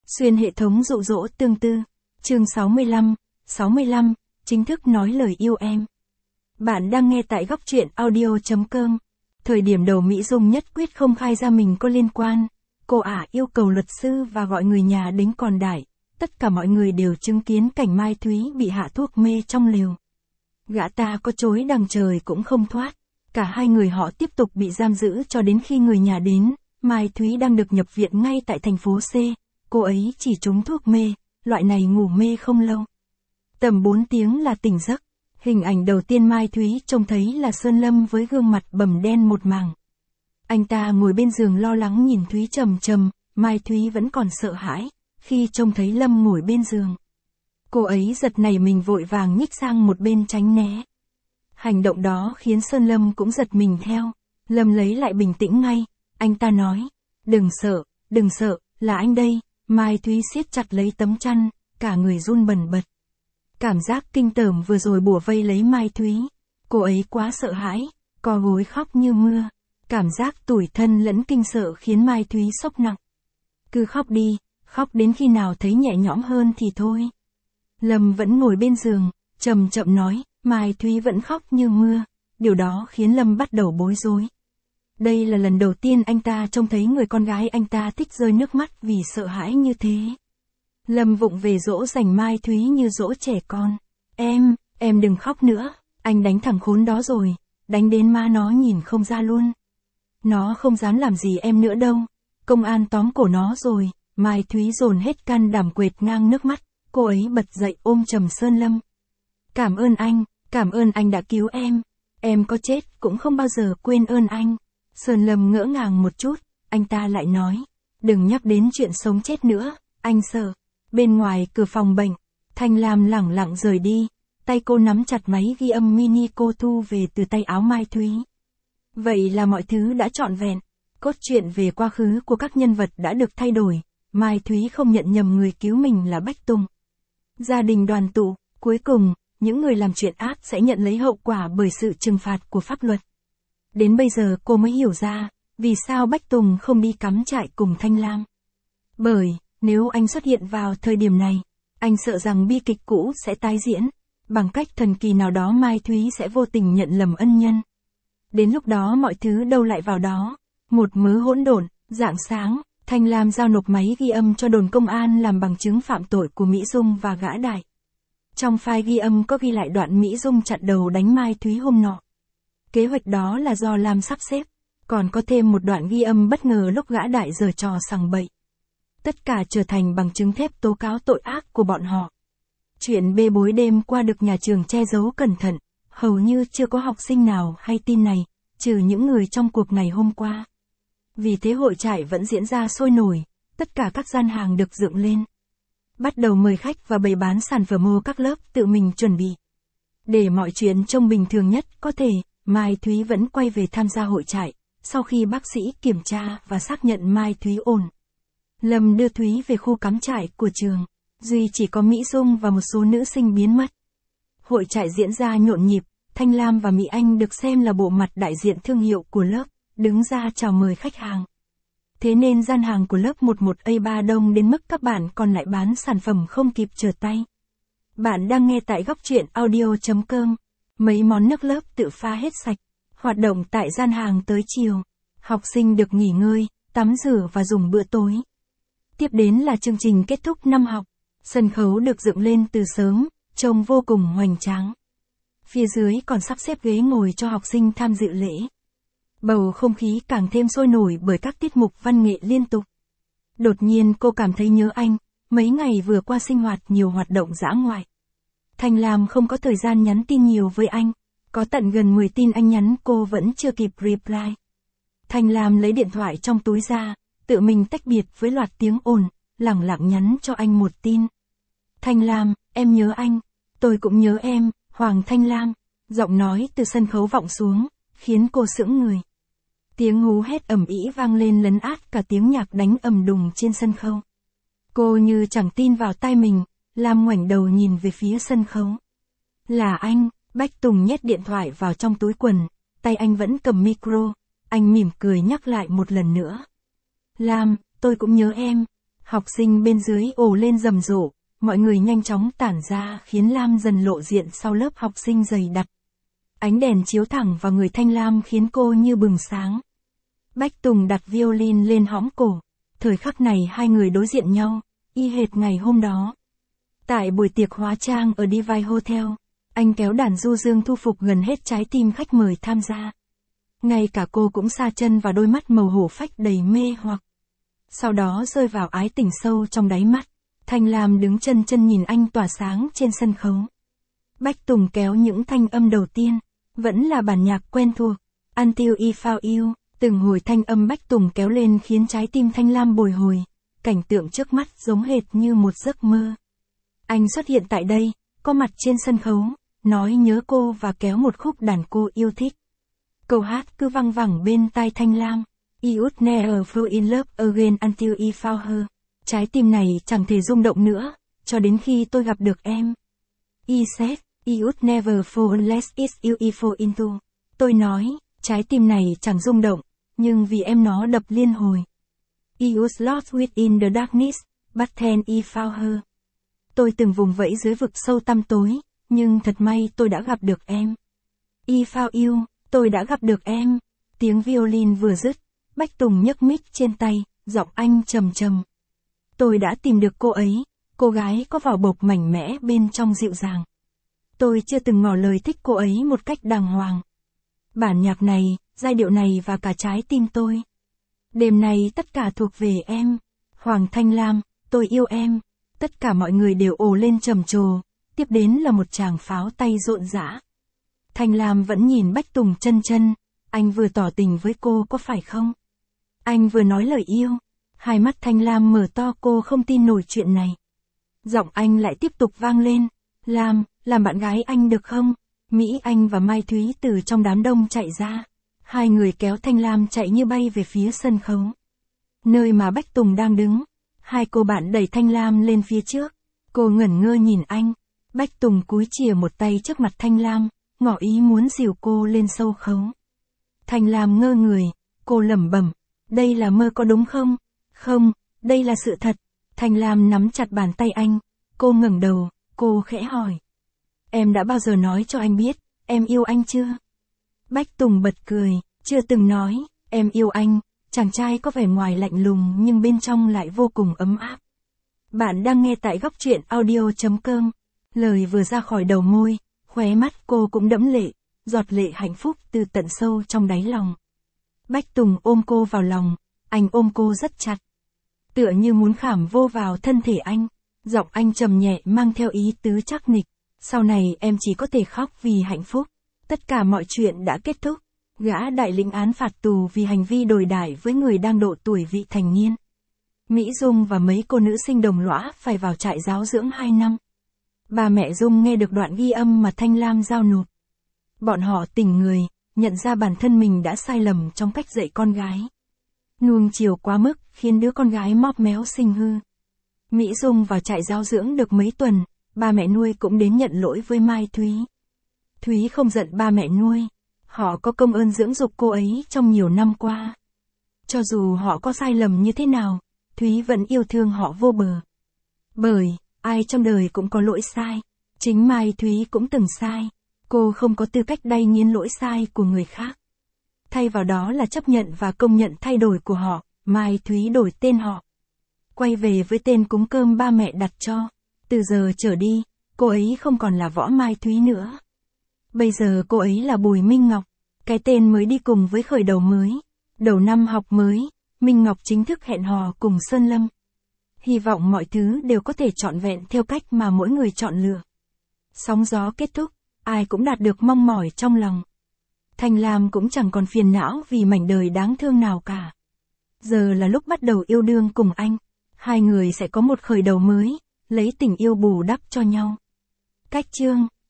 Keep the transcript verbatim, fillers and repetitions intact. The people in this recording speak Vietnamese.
Xuyên hệ thống dụ dỗ tương tư. Chương sáu mươi lăm, sáu mươi lăm, chính thức nói lời yêu em. Bạn đang nghe tại góc truyện audio chấm com. Thời điểm đầu Mỹ Dung nhất quyết không khai ra mình có liên quan. Cô ả yêu cầu luật sư và gọi người nhà đến còn đại. Tất cả mọi người đều chứng kiến cảnh Mai Thúy bị hạ thuốc mê trong lều. Gã ta có chối đằng trời cũng không thoát. Cả hai người họ tiếp tục bị giam giữ cho đến khi người nhà đến. Mai Thúy đang được nhập viện ngay tại thành phố C. Cô ấy chỉ trúng thuốc mê, loại này ngủ mê không lâu. Tầm bốn tiếng là tỉnh giấc. Hình ảnh đầu tiên Mai Thúy trông thấy là Sơn Lâm với gương mặt bầm đen một mảng. Anh ta ngồi bên giường lo lắng nhìn Thúy trầm trầm, Mai Thúy vẫn còn sợ hãi, khi trông thấy Lâm ngồi bên giường. Cô ấy giật nảy mình vội vàng nhích sang một bên tránh né. Hành động đó khiến Sơn Lâm cũng giật mình theo. Lâm lấy lại bình tĩnh ngay, anh ta nói, đừng sợ, đừng sợ, là anh đây. Mai Thúy siết chặt lấy tấm chăn, cả người run bần bật. Cảm giác kinh tởm vừa rồi bủa vây lấy Mai Thúy. Cô ấy quá sợ hãi, co gối khóc như mưa. Cảm giác tủi thân lẫn kinh sợ khiến Mai Thúy sốc nặng. Cứ khóc đi, khóc đến khi nào thấy nhẹ nhõm hơn thì thôi. Lâm vẫn ngồi bên giường, chậm chậm nói, Mai Thúy vẫn khóc như mưa. Điều đó khiến Lâm bắt đầu bối rối. Đây là lần đầu tiên anh ta trông thấy người con gái anh ta thích rơi nước mắt vì sợ hãi như thế. Lâm vụng về dỗ dành Mai Thúy như dỗ trẻ con. Em, em đừng khóc nữa, anh đánh thằng khốn đó rồi, đánh đến ma nó nhìn không ra luôn. Nó không dám làm gì em nữa đâu, công an tóm cổ nó rồi. Mai Thúy dồn hết can đảm quệt ngang nước mắt, cô ấy bật dậy ôm chầm Sơn Lâm. Cảm ơn anh, cảm ơn anh đã cứu em, em có chết cũng không bao giờ quên ơn anh. Sơn Lâm ngỡ ngàng một chút, anh ta lại nói, đừng nhắc đến chuyện sống chết nữa, anh sợ. Bên ngoài cửa phòng bệnh, Thanh Lam lẳng lặng rời đi, tay cô nắm chặt máy ghi âm mini cô thu về từ tay áo Mai Thúy. Vậy là mọi thứ đã trọn vẹn, cốt truyện về quá khứ của các nhân vật đã được thay đổi, Mai Thúy không nhận nhầm người cứu mình là Bách Tùng. Gia đình đoàn tụ, cuối cùng, những người làm chuyện ác sẽ nhận lấy hậu quả bởi sự trừng phạt của pháp luật. Đến bây giờ cô mới hiểu ra, vì sao Bách Tùng không đi cắm trại cùng Thanh Lam. Bởi, nếu anh xuất hiện vào thời điểm này, anh sợ rằng bi kịch cũ sẽ tái diễn, bằng cách thần kỳ nào đó Mai Thúy sẽ vô tình nhận lầm ân nhân. Đến lúc đó mọi thứ đâu lại vào đó, một mớ hỗn độn. Rạng sáng, Thanh Lam giao nộp máy ghi âm cho đồn công an làm bằng chứng phạm tội của Mỹ Dung và gã Đại. Trong file ghi âm có ghi lại đoạn Mỹ Dung chặn đầu đánh Mai Thúy hôm nọ. Kế hoạch đó là do Lam sắp xếp, còn có thêm một đoạn ghi âm bất ngờ lúc gã Đại giở trò sằng bậy. Tất cả trở thành bằng chứng thép tố cáo tội ác của bọn họ. Chuyện bê bối đêm qua được nhà trường che giấu cẩn thận, hầu như chưa có học sinh nào hay tin này, trừ những người trong cuộc ngày hôm qua. Vì thế hội trại vẫn diễn ra sôi nổi, tất cả các gian hàng được dựng lên. Bắt đầu mời khách và bày bán sản phẩm ô các lớp tự mình chuẩn bị. Để mọi chuyện trông bình thường nhất có thể, Mai Thúy vẫn quay về tham gia hội trại, sau khi bác sĩ kiểm tra và xác nhận Mai Thúy ổn. Lâm đưa Thúy về khu cắm trại của trường, duy chỉ có Mỹ Dung và một số nữ sinh biến mất. Hội trại diễn ra nhộn nhịp, Thanh Lam và Mỹ Anh được xem là bộ mặt đại diện thương hiệu của lớp, đứng ra chào mời khách hàng. Thế nên gian hàng của lớp mười một A ba đông đến mức các bạn còn lại bán sản phẩm không kịp trở tay. Bạn đang nghe tại góc truyện audio chấm com. Mấy món nước lớp tự pha hết sạch. Hoạt động tại gian hàng tới chiều. Học sinh được nghỉ ngơi, tắm rửa và dùng bữa tối. Tiếp đến là chương trình kết thúc năm học. Sân khấu được dựng lên từ sớm, trông vô cùng hoành tráng. Phía dưới còn sắp xếp ghế ngồi cho học sinh tham dự lễ. Bầu không khí càng thêm sôi nổi bởi các tiết mục văn nghệ liên tục. Đột nhiên cô cảm thấy nhớ anh, mấy ngày vừa qua sinh hoạt nhiều hoạt động dã ngoại. Thanh Lam không có thời gian nhắn tin nhiều với anh, có tận gần mười tin anh nhắn cô vẫn chưa kịp reply. Thanh Lam lấy điện thoại trong túi ra, tự mình tách biệt với loạt tiếng ồn, lẳng lặng nhắn cho anh một tin. Thanh Lam, em nhớ anh, tôi cũng nhớ em, Hoàng Thanh Lam. Giọng nói từ sân khấu vọng xuống, khiến cô sững người. Tiếng hú hét ầm ĩ vang lên lấn át cả tiếng nhạc đánh ầm đùng trên sân khấu. Cô như chẳng tin vào tai mình, Lam ngoảnh đầu nhìn về phía sân khấu. Là anh, Bách Tùng nhét điện thoại vào trong túi quần, tay anh vẫn cầm micro, anh mỉm cười nhắc lại một lần nữa. Lam, tôi cũng nhớ em. Học sinh bên dưới ồ lên rầm rộ, mọi người nhanh chóng tản ra khiến Lam dần lộ diện sau lớp học sinh dày đặc. Ánh đèn chiếu thẳng vào người Thanh Lam khiến cô như bừng sáng. Bách Tùng đặt violin lên hõm cổ. Thời khắc này hai người đối diện nhau, y hệt ngày hôm đó. Tại buổi tiệc hóa trang ở Divine Hotel, anh kéo đàn du dương thu phục gần hết trái tim khách mời tham gia. Ngay cả cô cũng sa chân vào đôi mắt màu hổ phách đầy mê hoặc. Sau đó rơi vào ái tình sâu trong đáy mắt. Thanh Lam đứng chân chân nhìn anh tỏa sáng trên sân khấu. Bách Tùng kéo những thanh âm đầu tiên, vẫn là bản nhạc quen thuộc, Until I Found You. Từng hồi thanh âm Bách Tùng kéo lên khiến trái tim Thanh Lam bồi hồi, cảnh tượng trước mắt giống hệt như một giấc mơ. Anh xuất hiện tại đây, có mặt trên sân khấu, nói nhớ cô và kéo một khúc đàn cô yêu thích. Câu hát cứ văng vẳng bên tai Thanh Lam. I would never fall in love again until I found her. Trái tim này chẳng thể rung động nữa, cho đến khi tôi gặp được em. I said, I would never fall unless it's you I fall into. Tôi nói, trái tim này chẳng rung động, nhưng vì em nó đập liên hồi. I was lost within the darkness, but then I found her. Tôi từng vùng vẫy dưới vực sâu tăm tối, nhưng thật may tôi đã gặp được em. I found you, tôi đã gặp được em. Tiếng violin vừa dứt, Bách Tùng nhấc mic trên tay, giọng anh trầm trầm. Tôi đã tìm được cô ấy, cô gái có vỏ bọc mảnh mẽ bên trong dịu dàng. Tôi chưa từng ngỏ lời thích cô ấy một cách đàng hoàng. Bản nhạc này, giai điệu này và cả trái tim tôi. Đêm này tất cả thuộc về em. Hoàng Thanh Lam, tôi yêu em. Tất cả mọi người đều ồ lên trầm trồ. Tiếp đến là một tràng pháo tay rộn rã. Thanh Lam vẫn nhìn Bách Tùng chân chân. Anh vừa tỏ tình với cô có phải không? Anh vừa nói lời yêu. Hai mắt Thanh Lam mở to, cô không tin nổi chuyện này. Giọng anh lại tiếp tục vang lên. Lam, làm bạn gái anh được không? Mỹ Anh và Mai Thúy từ trong đám đông chạy ra. Hai người kéo Thanh Lam chạy như bay về phía sân khấu. Nơi mà Bách Tùng đang đứng. Hai cô bạn đẩy Thanh Lam lên phía trước. Cô ngẩn ngơ nhìn anh. Bách Tùng cúi chìa một tay trước mặt Thanh Lam, ngỏ ý muốn dìu cô lên sâu khấu. Thanh Lam ngơ người. Cô lẩm bẩm. Đây là mơ có đúng không? Không, đây là sự thật. Thanh Lam nắm chặt bàn tay anh. Cô ngẩng đầu, cô khẽ hỏi. Em đã bao giờ nói cho anh biết, em yêu anh chưa? Bách Tùng bật cười, chưa từng nói, em yêu anh. Chàng trai có vẻ ngoài lạnh lùng nhưng bên trong lại vô cùng ấm áp. Bạn đang nghe tại góc truyện audio.com. Lời vừa ra khỏi đầu môi, khóe mắt cô cũng đẫm lệ, giọt lệ hạnh phúc từ tận sâu trong đáy lòng. Bách Tùng ôm cô vào lòng, anh ôm cô rất chặt. Tựa như muốn khảm vô vào thân thể anh, giọng anh trầm nhẹ mang theo ý tứ trắc nịch. Sau này em chỉ có thể khóc vì hạnh phúc. Tất cả mọi chuyện đã kết thúc. Gã đại lĩnh án phạt tù vì hành vi đồi đải với người đang độ tuổi vị thành niên. Mỹ Dung và mấy cô nữ sinh đồng lõa phải vào trại giáo dưỡng hai năm. Bà mẹ Dung nghe được đoạn ghi âm mà Thanh Lam giao nộp. Bọn họ tỉnh người, nhận ra bản thân mình đã sai lầm trong cách dạy con gái. Nuông chiều quá mức khiến đứa con gái móp méo sinh hư. Mỹ Dung vào trại giáo dưỡng được mấy tuần, ba mẹ nuôi cũng đến nhận lỗi với Mai Thúy. Thúy không giận ba mẹ nuôi. Họ có công ơn dưỡng dục cô ấy trong nhiều năm qua. Cho dù họ có sai lầm như thế nào, Thúy vẫn yêu thương họ vô bờ. Bởi, ai trong đời cũng có lỗi sai. Chính Mai Thúy cũng từng sai. Cô không có tư cách đay nghiến lỗi sai của người khác. Thay vào đó là chấp nhận và công nhận thay đổi của họ, Mai Thúy đổi tên họ. Quay về với tên cúng cơm ba mẹ đặt cho. Từ giờ trở đi, cô ấy không còn là Võ Mai Thúy nữa. Bây giờ cô ấy là Bùi Minh Ngọc, cái tên mới đi cùng với khởi đầu mới. Đầu năm học mới, Minh Ngọc chính thức hẹn hò cùng Sơn Lâm. Hy vọng mọi thứ đều có thể trọn vẹn theo cách mà mỗi người chọn lựa. Sóng gió kết thúc, ai cũng đạt được mong mỏi trong lòng. Thanh Lam cũng chẳng còn phiền não vì mảnh đời đáng thương nào cả. Giờ là lúc bắt đầu yêu đương cùng anh. Hai người sẽ có một khởi đầu mới, lấy tình yêu bù đắp cho nhau. Cách chương